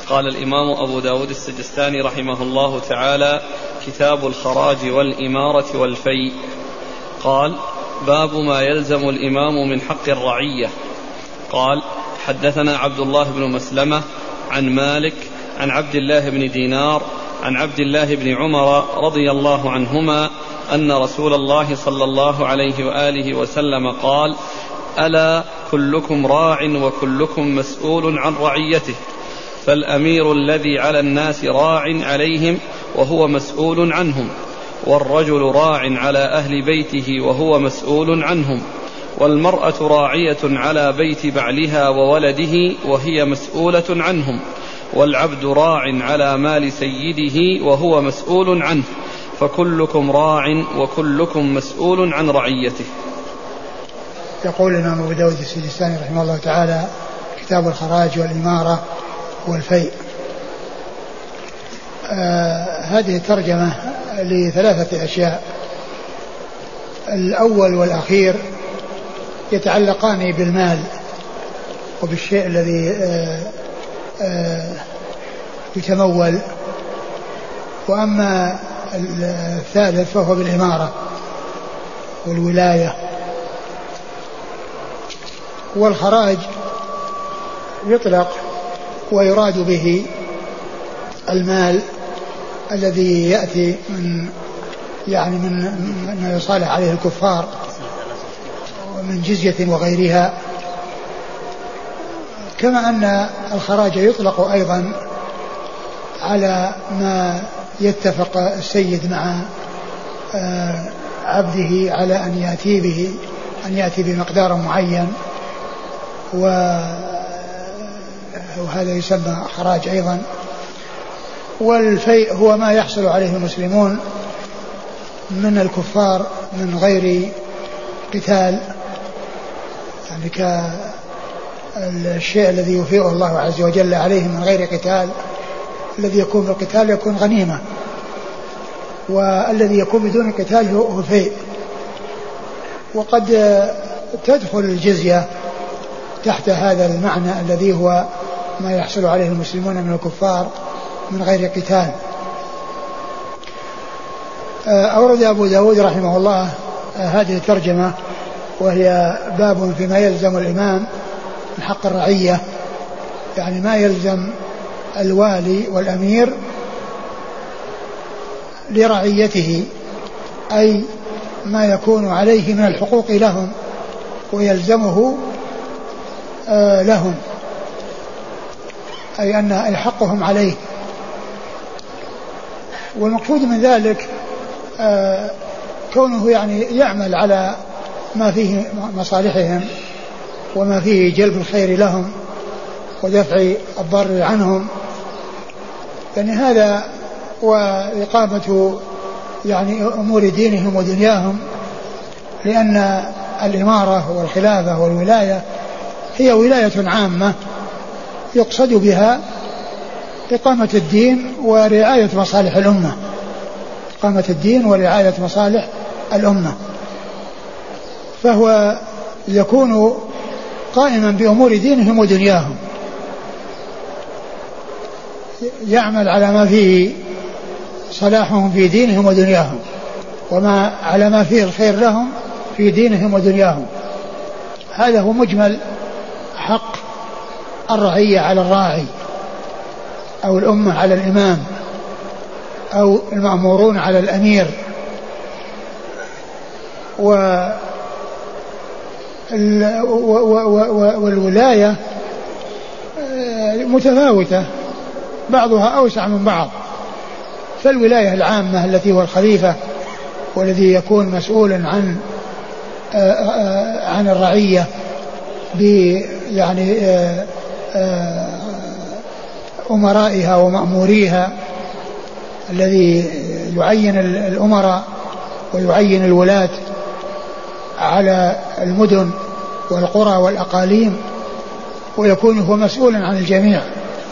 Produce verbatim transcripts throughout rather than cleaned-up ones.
قال الإمام أبو داود السجستاني رحمه الله تعالى: كتاب الخراج والإمارة والفيء. قال: باب ما يلزم الإمام من حق الرعية. قال: حدثنا عبد الله بن مسلمة عن مالك عن عبد الله بن دينار عن عبد الله بن عمر رضي الله عنهما أن رسول الله صلى الله عليه وآله وسلم قال: ألا كلكم راع وكلكم مسؤول عن رعيته، فالأمير الذي على الناس راع عليهم وهو مسؤول عنهم، والرجل راع على أهل بيته وهو مسؤول عنهم، والمرأة راعية على بيت بعلها وولده وهي مسؤولة عنهم، والعبد راع على مال سيده وهو مسؤول عنه، فكلكم راع وكلكم مسؤول عن رعيته. يقول الإمام أبو داود السجستاني رحمه الله تعالى: كتاب الخراج والإمارة والفيء. آه هذه الترجمة لثلاثة أشياء. الأول والأخير يتعلقان بالمال وبالشيء الذي آه آه يتمول، وأما الثالث فهو بالإمارة والولاية. والخراج يطلق ويراد به المال الذي يأتي من يعني من ما يصالح عليه الكفار ومن جزية وغيرها، كما أن الخراج يطلق أيضا على ما يتفق السيد مع عبده على أن يأتي به أن يأتي بمقدار معين، وهذا يسمى خراج أيضا. والفيء هو ما يحصل عليه المسلمون من الكفار من غير قتال، يعني كالشيء الذي يفيء الله عز وجل عليه من غير قتال، الذي يكون بالقتال يكون غنيمة، والذي يكون بدون قتال هو فيء. وقد تدخل الجزية تحت هذا المعنى الذي هو ما يحصل عليه المسلمون من الكفار من غير قتال. أورد أبو داود رحمه الله هذه الترجمة، وهي باب فيما يلزم الإمام من حق الرعية، يعني ما يلزم الوالي والأمير لرعيته، أي ما يكون عليه من الحقوق لهم ويلزمه آه لهم، أي أن حقهم عليه. والمقصود من ذلك آه كونه يعني يعمل على ما فيه مصالحهم وما فيه جلب الخير لهم ودفع الضر عنهم، يعني هذا وإقامة يعني أمور دينهم ودنياهم، لأن الإمارة والخلافة والولاية هي ولاية عامة يقصد بها إقامة الدين ورعاية مصالح الأمة، إقامة الدين ورعاية مصالح الأمة. فهو يكون قائما بأمور دينهم ودنياهم، يعمل على ما فيه صلاحهم في دينهم ودنياهم، وما على ما فيه الخير لهم في دينهم ودنياهم. هذا هو مجمل حق الرعية على الراعي، أو الأمة على الإمام، أو المأمورون على الأمير. و والولاية متفاوتة، بعضها أوسع من بعض. فالولاية العامة التي هو الخليفة والذي يكون مسؤولا عن عن الرعية ب يعني أمرائها ومأموريها، الذي يعين الأمراء ويعين الولاة على المدن والقرى والأقاليم، ويكون هو مسؤولا عن الجميع.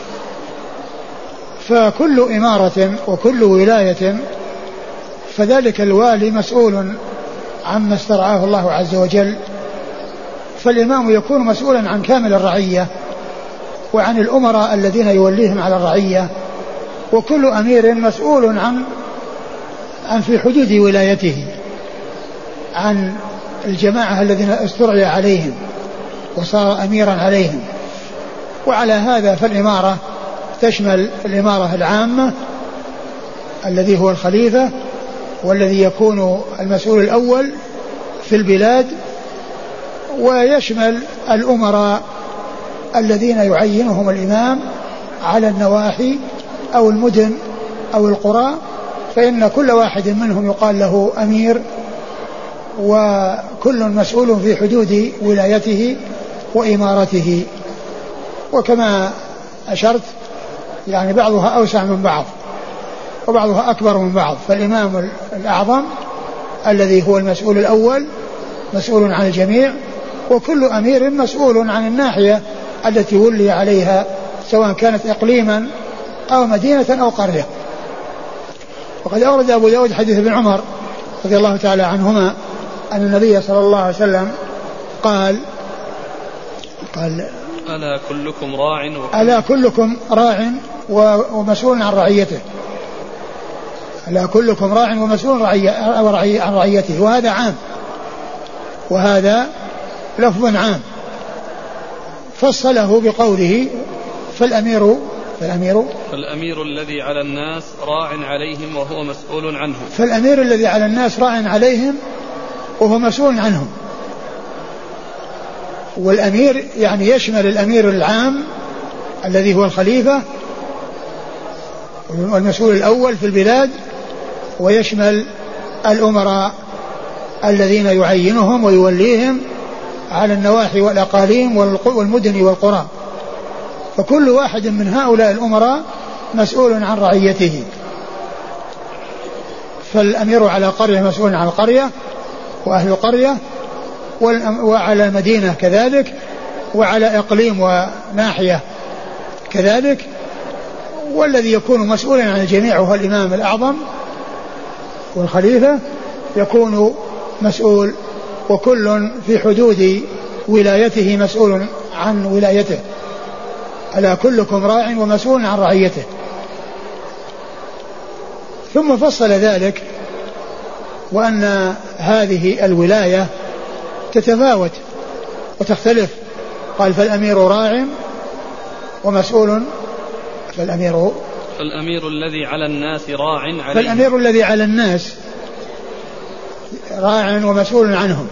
فكل إمارة وكل ولاية فذلك الوالي مسؤول عما استرعاه الله عز وجل، فالإمام يكون مسؤولا عن كامل الرعية وعن الأمراء الذين يوليهم على الرعية. وكل أمير مسؤول عن عن في حدود ولايته عن الجماعة الذين استرعي عليهم وصار أميرا عليهم. وعلى هذا فالإمارة تشمل الإمارة العامة الذي هو الخليفة والذي يكون المسؤول الأول في البلاد، ويشمل الأمراء الذين يعينهم الإمام على النواحي أو المدن أو القرى، فإن كل واحد منهم يقال له أمير، وكل مسؤول في حدود ولايته وإمارته. وكما أشرت يعني بعضها أوسع من بعض وبعضها أكبر من بعض. فالإمام الأعظم الذي هو المسؤول الأول مسؤول عن الجميع، وكل أمير مسؤول عن الناحية التي ولي عليها سواء كانت إقليما أو مدينة أو قرية. وقد أورد أبو داود حديث ابن عمر رضي الله تعالى عنهما أن النبي صلى الله عليه وسلم قال قال ألا كلكم راع ألا كلكم راع ومسؤول عن رعيته ألا كلكم راع ومسؤول عن رعيته. وهذا عام وهذا لفظ عام فصله بقوله فالأمير فالأمير فالأمير الذي على الناس راع عليهم وهو مسؤول عنهم فالأمير الذي على الناس راع عليهم وهو مسؤول عنهم. والأمير يعني يشمل الأمير العام الذي هو الخليفة والمسؤول الأول في البلاد، ويشمل الأمراء الذين يعينهم ويوليهم على النواحي والأقاليم والمدن والقرى. فكل واحد من هؤلاء الأمراء مسؤول عن رعيته. فالأمير على قرية مسؤول عن القرية وأهل القرية، وعلى المدينة كذلك، وعلى إقليم وناحية كذلك. والذي يكون مسؤولا عن الجميع هو الإمام الأعظم والخليفة يكون مسؤول، وكل في حدود ولايته مسؤول عن ولايته. ألا كلكم راع ومسؤول عن رعيته. ثم فصل ذلك وأن هذه الولاية تتفاوت وتختلف. قال فالأمير راع ومسؤول فالأمير فالأمير الذي على الناس راع عليهم فالأمير الذي على الناس راع ومسؤول عنهم.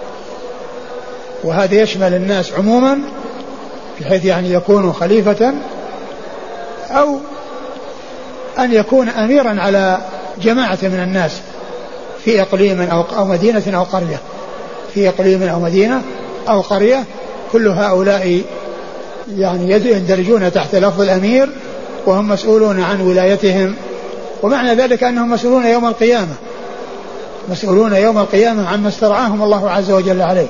وهذا يشمل الناس عموما بحيث يعني يكون خليفة أو أن يكون أميرا على جماعة من الناس في إقليم أو مدينة أو قرية في إقليم أو مدينة أو قرية. كل هؤلاء يعني يندرجون تحت لفظ الأمير وهم مسؤولون عن ولايتهم. ومعنى ذلك أنهم مسؤولون يوم القيامة مسؤولون يوم القيامة عما استرعاهم الله عز وجل عليه،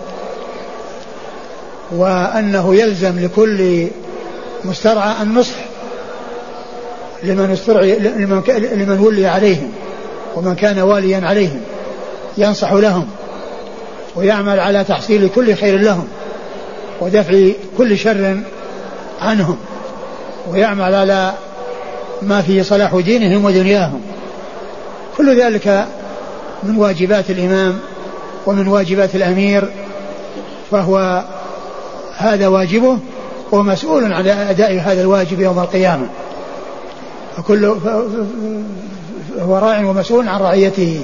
وأنه يلزم لكل مسترعى النصح لمن استرعي لمن, لمن ولي عليهم ومن كان واليا عليهم، ينصح لهم ويعمل على تحصيل كل خير لهم ودفع كل شر عنهم، ويعمل على ما في صلاح دينهم ودنياهم. كل ذلك من واجبات الإمام ومن واجبات الأمير، فهو هذا واجبه ومسؤول عن أداء هذا الواجب يوم القيامة. فكل هو راع ومسؤول عن رعيته.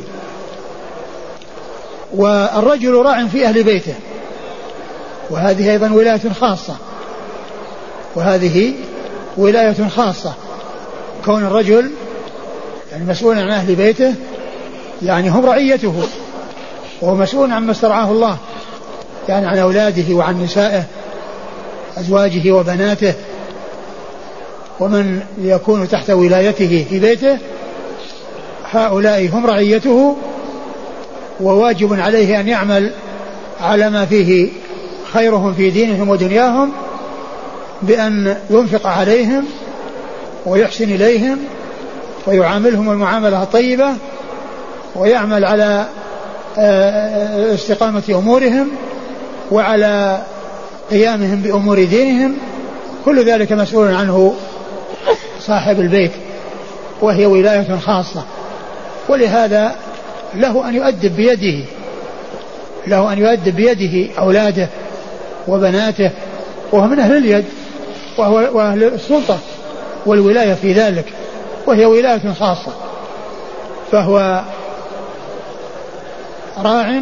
والرجل راع في أهل بيته، وهذه أيضا ولاية خاصة وهذه ولاية خاصة كون الرجل يعني مسؤول عن أهل بيته يعني هم رعيته، وهو مسؤول عما استرعاه الله يعني عن أولاده وعن نسائه أزواجه وبناته ومن يكون تحت ولايته في بيته. هؤلاء هم رعيته، وواجب عليه أن يعمل على ما فيه خيرهم في دينهم ودنياهم بأن ينفق عليهم ويحسن إليهم ويعاملهم المعاملة الطيبة، ويعمل على استقامة أمورهم وعلى قيامهم بأمور دينهم كل ذلك مسؤول عنه صاحب البيت، وهي ولاية خاصة. ولهذا له أن يؤدب بيده له أن يؤدب بيده أولاده وبناته، وهو من أهل اليد وهو وأهل السلطة والولاية في ذلك، وهي ولاية خاصة. فهو راع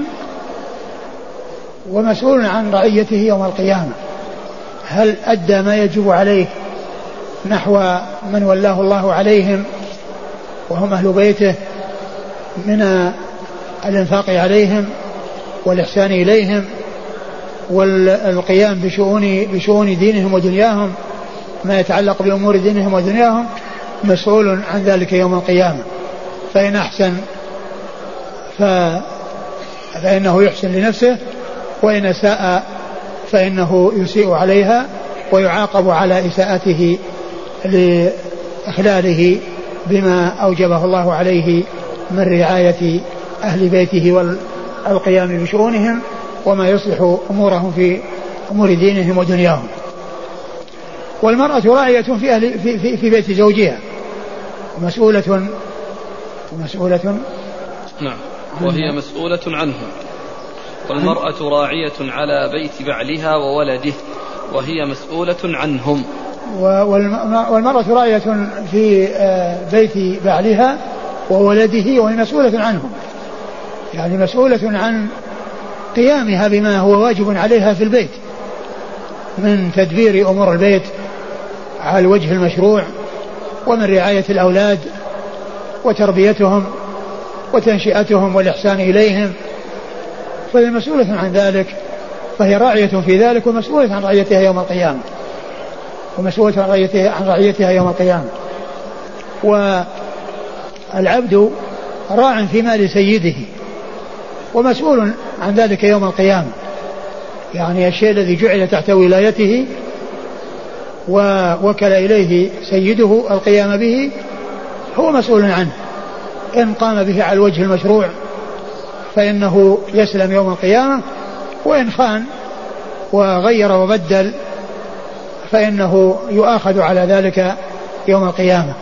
ومسؤول عن رعيته يوم القيامة. هل أدى ما يجب عليه نحو من ولاه الله عليهم وهم أهل بيته من الإنفاق عليهم والإحسان إليهم والقيام بشؤون, بشؤون دينهم ودنياهم، ما يتعلق بأمور دينهم ودنياهم، مسؤول عن ذلك يوم القيامة. فإن أحسن فإنه يحسن لنفسه، وإن أساء فإنه يسيء عليها ويعاقب على إساءته لإخلاله بما أوجبه الله عليه من رعاية أهل بيته والقيام بشؤونهم وما يصلح أمورهم في أمور دينهم ودنياهم. والمرأة راعية في, أهل في, في, في بيت زوجها ومسؤولة ومسؤولة نعم وهي مسؤولة عنه. والمرأة راعية على بيت بعلها وولده وهي مسؤولة عنهم. والمرأة راعية في بيت بعلها وولده وهي مسؤولة عنهم، يعني مسؤولة عن قيامها بما هو واجب عليها في البيت من تدبير أمور البيت على الوجه المشروع، ومن رعاية الأولاد وتربيتهم وتنشئتهم والإحسان إليهم، فهي مسؤولة عن ذلك، فهي راعية في ذلك ومسؤولة عن رعيتها يوم القيامة ومسؤولة عن رعيتها, عن رعيتها يوم القيامة. والعبد راع في مال سيده ومسؤول عن ذلك يوم القيامة، يعني الشيء الذي جعل تحت ولايته ووكل إليه سيده القيام به هو مسؤول عنه، إن قام به على الوجه المشروع فإنه يسلم يوم القيامة، وإن خان وغير وبدل فإنه يؤاخذ على ذلك يوم القيامة.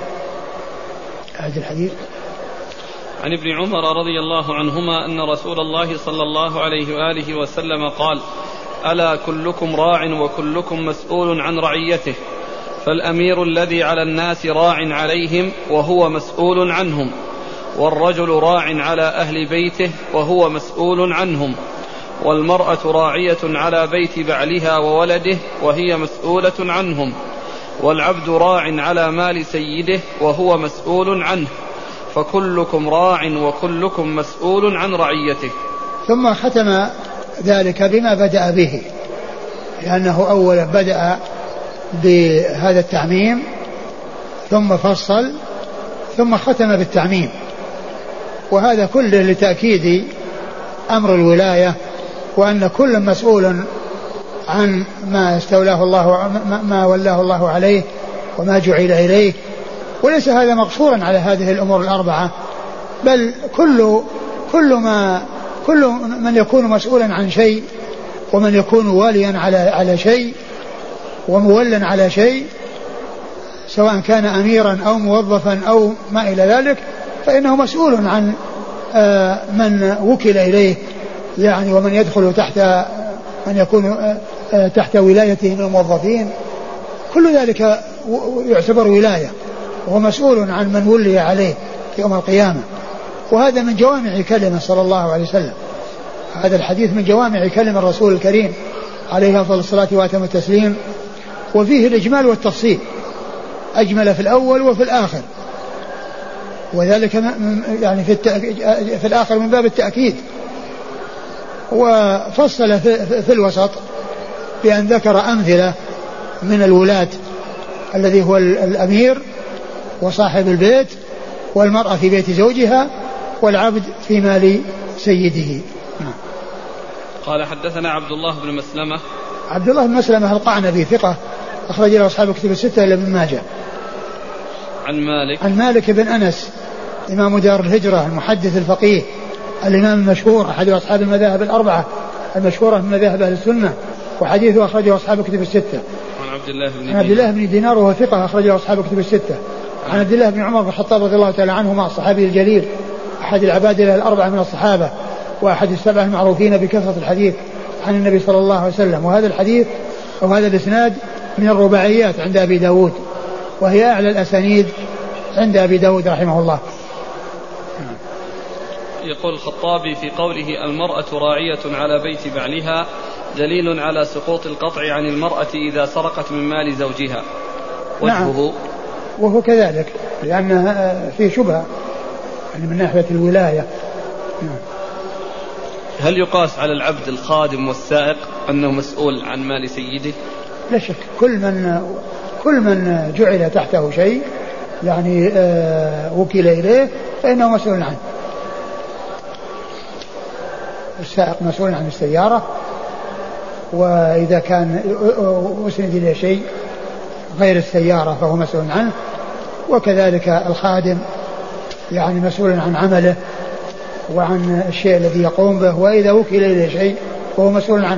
هذا الحديث عن ابن عمر رضي الله عنهما أن رسول الله صلى الله عليه وآله وسلم قال: ألا كلكم راع وكلكم مسؤول عن رعيته، فالأمير الذي على الناس راع عليهم وهو مسؤول عنهم، والرجل راع على أهل بيته وهو مسؤول عنهم، والمرأة راعية على بيت بعلها وولده وهي مسؤولة عنهم، والعبد راع على مال سيده وهو مسؤول عنه، فكلكم راع وكلكم مسؤول عن رعيته. ثم ختم ذلك بما بدأ به، لأنه أولا بدأ بهذا التعميم ثم فصل ثم ختم بالتعميم، وهذا كله لتأكيد أمر الولاية، وأن كل مسؤول عن ما استولاه الله ما ولاه الله عليه وما جعل إليه. وليس هذا مقصورا على هذه الأمور الأربعة، بل كل كل ما كل من يكون مسؤولا عن شيء ومن يكون واليا على على شيء ومولا على شيء، سواء كان أميرا أو موظفا أو ما إلى ذلك، فإنه مسؤول عن من وكل إليه، يعني ومن يدخل تحت من يكون تحت ولايته من الموظفين، كل ذلك يعتبر ولاية، وهو مسؤول عن من ولي عليه يوم القيامة. وهذا من جوامع كلمة صلى الله عليه وسلم، هذا الحديث من جوامع كلمة الرسول الكريم عليه أفضل الصلاة وأتم التسليم، وفيه الإجمال والتفصيل، أجمل في الأول وفي الآخر، وذلك يعني في, في الآخر من باب التأكيد، وفصل في, في الوسط بأن ذكر أمثلة من الولاة الذي هو الأمير وصاحب البيت، والمرأة في بيت زوجها، والعبد في مال سيده. قال: حدثنا عبد الله بن مسلمة. عبد الله بن مسلمة القعنبي ثقة، أخرج له أصحاب كتب الستة إلا ابن ماجه. عن مالك عن مالك بن أنس إمام دار الهجرة المحدث الفقيه الإمام المشهور أحد أصحاب المذاهب الأربعة المشهورة من مذاهب أهل السنة، وحديثه أخرجه أصحاب كتب الستة. عن عبد الله بن عن عبد الله بن دينار وهو ثقة أخرجه أصحاب كتب الستة. عن عبد الله بن عمر بن الخطاب رضي الله تعالى عنهما الصحابي الجليل أحد العبادلة الأربعة من الصحابة وأحد السبعة المعروفين بكثرة الحديث عن النبي صلى الله عليه وسلم. وهذا الحديث أو هذا الإسناد من الرباعيات عند أبي داود وهي أعلى الأسانيد عند أبي داود رحمه الله. يقول الخطابي في قوله المرأة راعية على بيت بعلها دليل على سقوط القطع عن المرأة إذا سرقت من مال زوجها وجهه. نعم وهو كذلك لأنها في شبهة يعني من ناحية الولاية. نعم. هل يقاس على العبد الخادم والسائق أنه مسؤول عن مال سيده؟ لا شك كل من كل من جعل تحته شيء يعني آه وكل إليه فإنه مسؤول عنه. السائق مسؤول عن السيارة وإذا كان أسند إليه شيء غير السيارة فهو مسؤول عنه وكذلك الخادم يعني مسؤول عن عمله وعن الشيء الذي يقوم به وإذا وكل إليه شيء فهو مسؤول عنه.